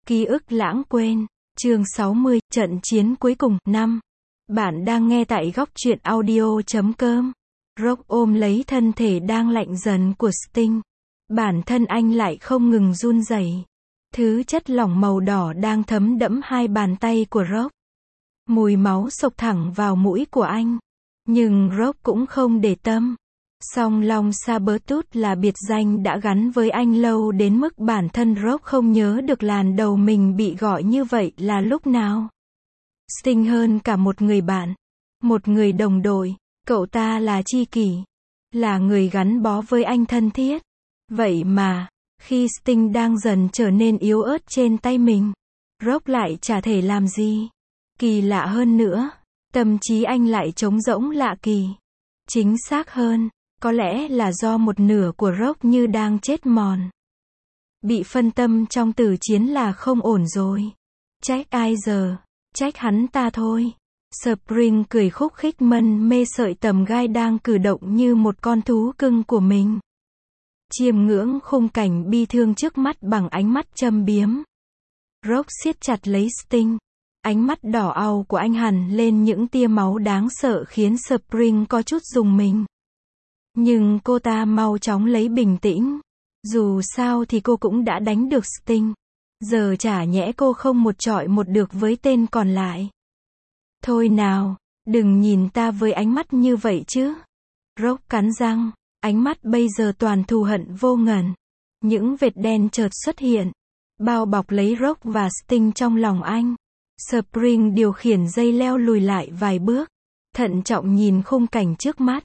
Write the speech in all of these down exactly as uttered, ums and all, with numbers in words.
Ký ức lãng quên. Chương sáu mươi, trận chiến cuối cùng. năm. Bạn đang nghe tại góc truyện audio chấm com. Rock ôm lấy thân thể đang lạnh dần của Sting. Bản thân anh lại không ngừng run rẩy. Thứ chất lỏng màu đỏ đang thấm đẫm hai bàn tay của Rock. Mùi máu xộc thẳng vào mũi của anh. Nhưng Rock cũng không để tâm. Song Long Sabertooth là biệt danh đã gắn với anh lâu đến mức bản thân Rock không nhớ được làn đầu mình bị gọi như vậy là lúc nào. Sting hơn cả một người bạn, một người đồng đội, cậu ta là tri kỷ, là người gắn bó với anh thân thiết. Vậy mà, khi Sting đang dần trở nên yếu ớt trên tay mình, Rock lại chả thể làm gì. Kỳ lạ hơn nữa, tâm trí anh lại trống rỗng lạ kỳ. Chính xác hơn, có lẽ là do một nửa của Rock như đang chết mòn. Bị phân tâm trong tử chiến là không ổn rồi. Trách ai giờ? Trách hắn ta thôi. Spring cười khúc khích mân mê sợi tầm gai đang cử động như một con thú cưng của mình. Chiêm ngưỡng khung cảnh bi thương trước mắt bằng ánh mắt châm biếm. Rock siết chặt lấy Sting. Ánh mắt đỏ au của anh hằn lên những tia máu đáng sợ khiến Spring có chút rùng mình. Nhưng cô ta mau chóng lấy bình tĩnh. Dù sao thì cô cũng đã đánh được Sting. Giờ chả nhẽ cô không một chọi một được với tên còn lại. Thôi nào, đừng nhìn ta với ánh mắt như vậy chứ. Rock cắn răng, ánh mắt bây giờ toàn thù hận vô ngần. Những vệt đen chợt xuất hiện, bao bọc lấy Rock và Sting trong lòng anh. Spring điều khiển dây leo lùi lại vài bước, thận trọng nhìn khung cảnh trước mắt.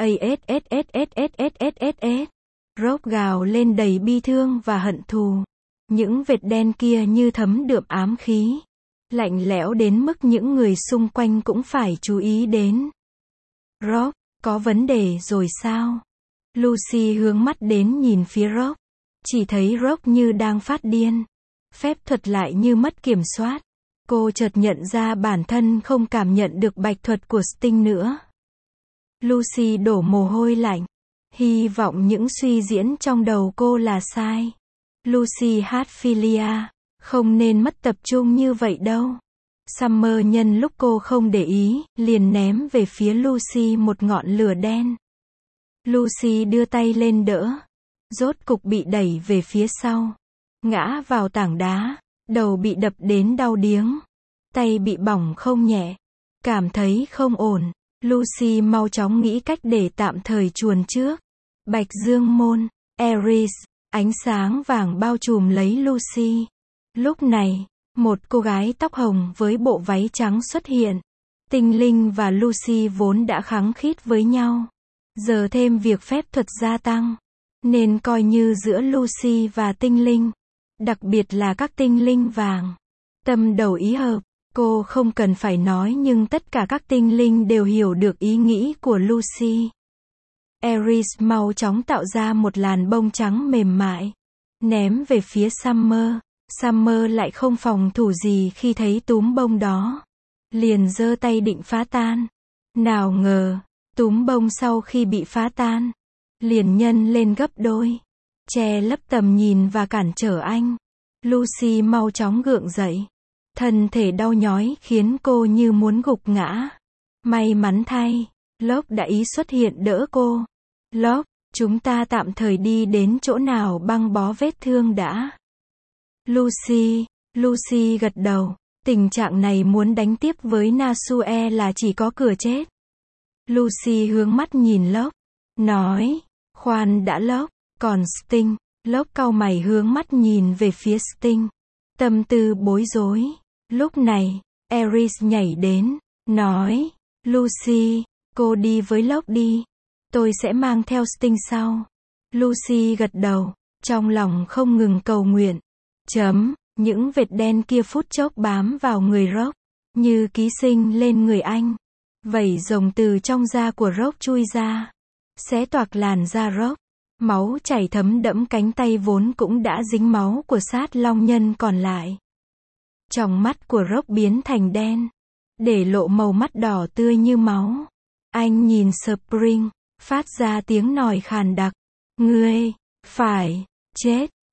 a Rock gào lên đầy bi thương và hận thù. Những vệt đen kia như thấm đượm ám khí, lạnh lẽo đến mức những người xung quanh cũng phải chú ý đến. Rock, có vấn đề rồi sao? Lucy hướng mắt đến nhìn phía Rock. Chỉ thấy Rock như đang phát điên. Phép thuật lại như mất kiểm soát. Cô chợt nhận ra bản thân không cảm nhận được bạch thuật của Sting nữa. Lucy đổ mồ hôi lạnh. Hy vọng những suy diễn trong đầu cô là sai. Lucy Hatfilia, không nên mất tập trung như vậy đâu. Summer nhân lúc cô không để ý, liền ném về phía Lucy một ngọn lửa đen. Lucy đưa tay lên đỡ. Rốt cục bị đẩy về phía sau. Ngã vào tảng đá, đầu bị đập đến đau điếng. Tay bị bỏng không nhẹ. Cảm thấy không ổn. Lucy mau chóng nghĩ cách để tạm thời chuồn trước. Bạch Dương Môn, Ares, ánh sáng vàng bao trùm lấy Lucy. Lúc này, một cô gái tóc hồng với bộ váy trắng xuất hiện. Tinh linh và Lucy vốn đã khăng khít với nhau. Giờ thêm việc phép thuật gia tăng, nên coi như giữa Lucy và tinh linh, đặc biệt là các tinh linh vàng, tâm đầu ý hợp. Cô không cần phải nói nhưng tất cả các tinh linh đều hiểu được ý nghĩ của Lucy. Ares mau chóng tạo ra một làn bông trắng mềm mại, ném về phía Summer. Summer lại không phòng thủ gì khi thấy túm bông đó. Liền giơ tay định phá tan. Nào ngờ, túm bông sau khi bị phá tan, liền nhân lên gấp đôi, che lấp tầm nhìn và cản trở anh. Lucy mau chóng gượng dậy. Thân thể đau nhói khiến cô như muốn gục ngã. May mắn thay, Locke đã ý xuất hiện đỡ cô. Locke, chúng ta tạm thời đi đến chỗ nào băng bó vết thương đã. Lucy, Lucy gật đầu. Tình trạng này muốn đánh tiếp với Nasue là chỉ có cửa chết. Lucy hướng mắt nhìn Locke, nói, khoan đã Locke, còn Sting. Locke cau mày hướng mắt nhìn về phía Sting, tâm tư bối rối. Lúc này, Ares nhảy đến, nói, Lucy, cô đi với Locke đi. Tôi sẽ mang theo Sting sau. Lucy gật đầu, trong lòng không ngừng cầu nguyện. Chấm, những vệt đen kia phút chốc bám vào người Rock, như ký sinh lên người anh. Vảy rồng từ trong da của Rock chui ra, xé toạc làn da Rock. Máu chảy thấm đẫm cánh tay vốn cũng đã dính máu của sát long nhân còn lại. Tròng mắt của Rock biến thành đen, để lộ màu mắt đỏ tươi như máu. Anh nhìn Spring, phát ra tiếng nòi khàn đặc. Ngươi, phải, chết.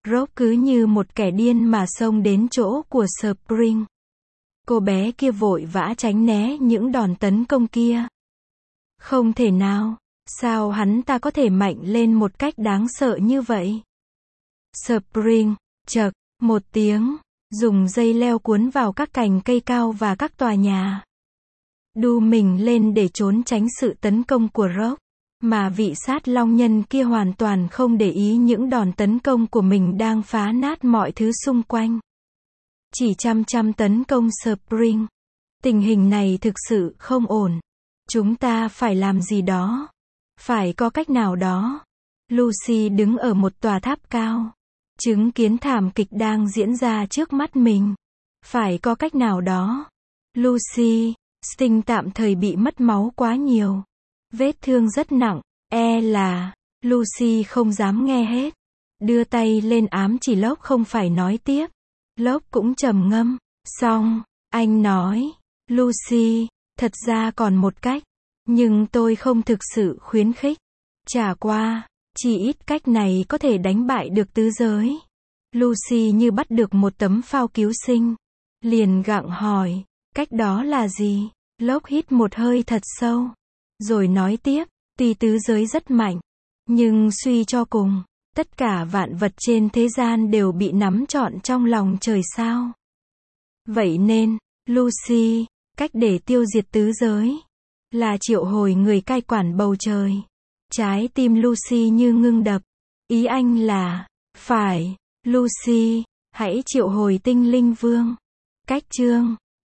Rob cứ như một kẻ điên mà xông đến chỗ của Spring. Cô bé kia vội vã tránh né những đòn tấn công kia. Không thể nào, sao hắn ta có thể mạnh lên một cách đáng sợ như vậy? Spring, chậc, một tiếng, dùng dây leo cuốn vào các cành cây cao và các tòa nhà. Đu mình lên để trốn tránh sự tấn công của Rob. Mà vị sát long nhân kia hoàn toàn không để ý những đòn tấn công của mình đang phá nát mọi thứ xung quanh. Chỉ chăm chăm tấn công Spring. Tình hình này thực sự không ổn. Chúng ta phải làm gì đó. Phải có cách nào đó. Lucy đứng ở một tòa tháp cao. Chứng kiến thảm kịch đang diễn ra trước mắt mình. Phải có cách nào đó. Lucy, Sting tạm thời bị mất máu quá nhiều. Vết thương rất nặng, e là, Lucy không dám nghe hết. Đưa tay lên ám chỉ Locke không phải nói tiếp. Locke cũng trầm ngâm. Xong, anh nói, Lucy, thật ra còn một cách. Nhưng tôi không thực sự khuyến khích. Chả qua, chỉ ít cách này có thể đánh bại được tứ giới. Lucy như bắt được một tấm phao cứu sinh. Liền gặng hỏi, cách đó là gì? Locke hít một hơi thật sâu. Rồi nói tiếp, tuy tứ giới rất mạnh. Nhưng suy cho cùng, tất cả vạn vật trên thế gian đều bị nắm trọn trong lòng trời sao. Vậy nên, Lucy, cách để tiêu diệt tứ giới là triệu hồi người cai quản bầu trời. Trái tim Lucy như ngưng đập. Ý anh là, phải, Lucy, hãy triệu hồi tinh linh vương. Cách chương